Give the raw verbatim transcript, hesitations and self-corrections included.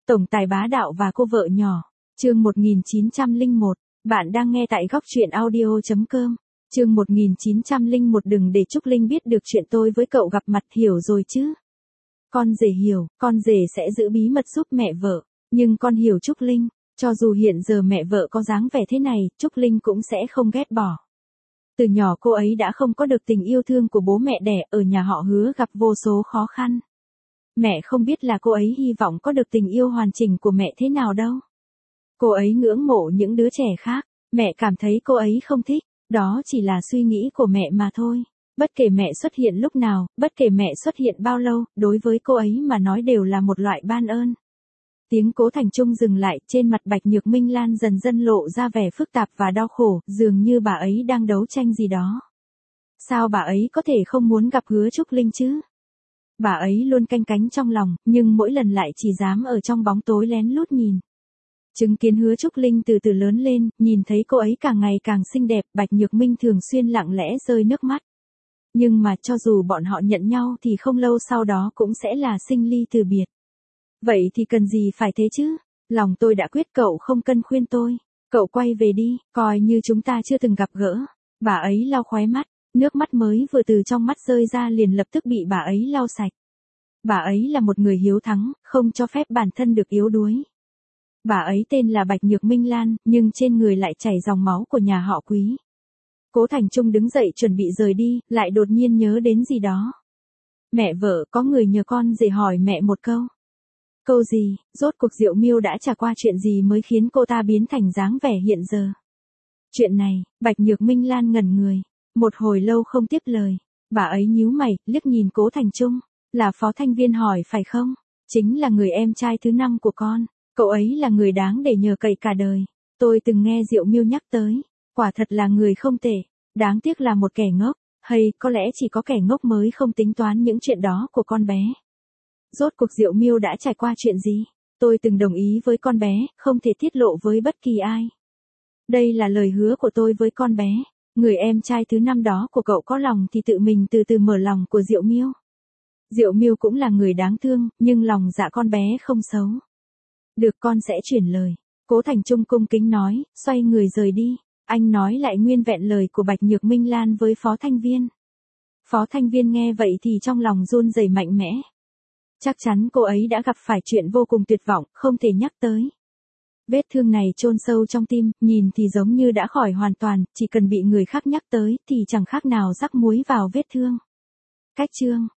Tổng tài bá đạo và cô vợ nhỏ. Chương một nghìn chín trăm lẻ một. Bạn đang nghe tại góc truyện audio chấm com. Chương một nghìn chín trăm lẻ một. Đừng để Trúc Linh biết được chuyện tôi với cậu gặp mặt, hiểu rồi chứ? Con rể hiểu, con rể sẽ giữ bí mật giúp mẹ vợ. Nhưng con hiểu Trúc Linh, cho dù hiện giờ mẹ vợ có dáng vẻ thế này, Trúc Linh cũng sẽ không ghét bỏ. Từ nhỏ cô ấy đã không có được tình yêu thương của bố mẹ đẻ, ở nhà họ Hứa gặp vô số khó khăn. Mẹ không biết là cô ấy hy vọng có được tình yêu hoàn chỉnh của mẹ thế nào đâu. Cô ấy ngưỡng mộ những đứa trẻ khác, mẹ cảm thấy cô ấy không thích, đó chỉ là suy nghĩ của mẹ mà thôi. Bất kể mẹ xuất hiện lúc nào, bất kể mẹ xuất hiện bao lâu, đối với cô ấy mà nói đều là một loại ban ơn. Tiếng Cố Thành Trung dừng lại, trên mặt Bạch Nhược Minh Lan dần dần lộ ra vẻ phức tạp và đau khổ, dường như bà ấy đang đấu tranh gì đó. Sao bà ấy có thể không muốn gặp Hứa Trúc Linh chứ? Bà ấy luôn canh cánh trong lòng, nhưng mỗi lần lại chỉ dám ở trong bóng tối lén lút nhìn. Chứng kiến Hứa Trúc Linh từ từ lớn lên, nhìn thấy cô ấy càng ngày càng xinh đẹp, Bạch Nhược Minh thường xuyên lặng lẽ rơi nước mắt. Nhưng mà cho dù bọn họ nhận nhau thì không lâu sau đó cũng sẽ là sinh ly từ biệt. Vậy thì cần gì phải thế chứ? Lòng tôi đã quyết, cậu không cần khuyên tôi. Cậu quay về đi, coi như chúng ta chưa từng gặp gỡ. Bà ấy lau khóe mắt, nước mắt mới vừa từ trong mắt rơi ra liền lập tức bị bà ấy lau sạch. Bà ấy là một người hiếu thắng, không cho phép bản thân được yếu đuối. Bà ấy tên là Bạch Nhược Minh Lan, nhưng trên người lại chảy dòng máu của nhà họ Quý. Cố Thành Trung đứng dậy chuẩn bị rời đi, lại đột nhiên nhớ đến gì đó. Mẹ vợ, có người nhờ con rể hỏi mẹ một câu. Câu gì? Rốt cuộc Diệu Miêu đã trải qua chuyện gì mới khiến cô ta biến thành dáng vẻ hiện giờ? Chuyện này, Bạch Nhược Minh Lan ngẩn người, một hồi lâu không tiếp lời. Bà ấy nhíu mày, liếc nhìn Cố Thành Trung. Là Phó Thanh Viên hỏi phải không? Chính là người em trai thứ năm của con. Cậu ấy là người đáng để nhờ cậy cả đời. Tôi từng nghe Diệu Miêu nhắc tới. Quả thật là người không tệ. Đáng tiếc là một kẻ ngốc. Hay có lẽ chỉ có kẻ ngốc mới không tính toán những chuyện đó của con bé. Rốt cuộc Diệu Miêu đã trải qua chuyện gì? Tôi từng đồng ý với con bé, không thể tiết lộ với bất kỳ ai. Đây là lời hứa của tôi với con bé. Người em trai thứ năm đó của cậu có lòng thì tự mình từ từ mở lòng của Diệu Miêu. Diệu Miêu cũng là người đáng thương, nhưng lòng dạ con bé không xấu. Được, con sẽ chuyển lời. Cố Thành Trung cung kính nói, xoay người rời đi. Anh nói lại nguyên vẹn lời của Bạch Nhược Minh Lan với Phó Thanh Viên. Phó Thanh Viên nghe vậy thì trong lòng run rẩy mạnh mẽ. Chắc chắn cô ấy đã gặp phải chuyện vô cùng tuyệt vọng, không thể nhắc tới. Vết thương này chôn sâu trong tim, nhìn thì giống như đã khỏi hoàn toàn, chỉ cần bị người khác nhắc tới thì chẳng khác nào rắc muối vào vết thương. Cách chương